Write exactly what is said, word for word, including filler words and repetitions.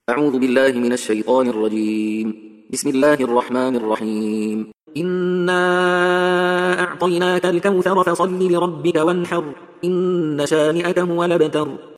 أعوذ بالله من الشيطان الرجيم. بسم الله الرحمن الرحيم. إنا أعطيناك الكوثر فصل لربك وانحر إن شانئك هو الأبتر.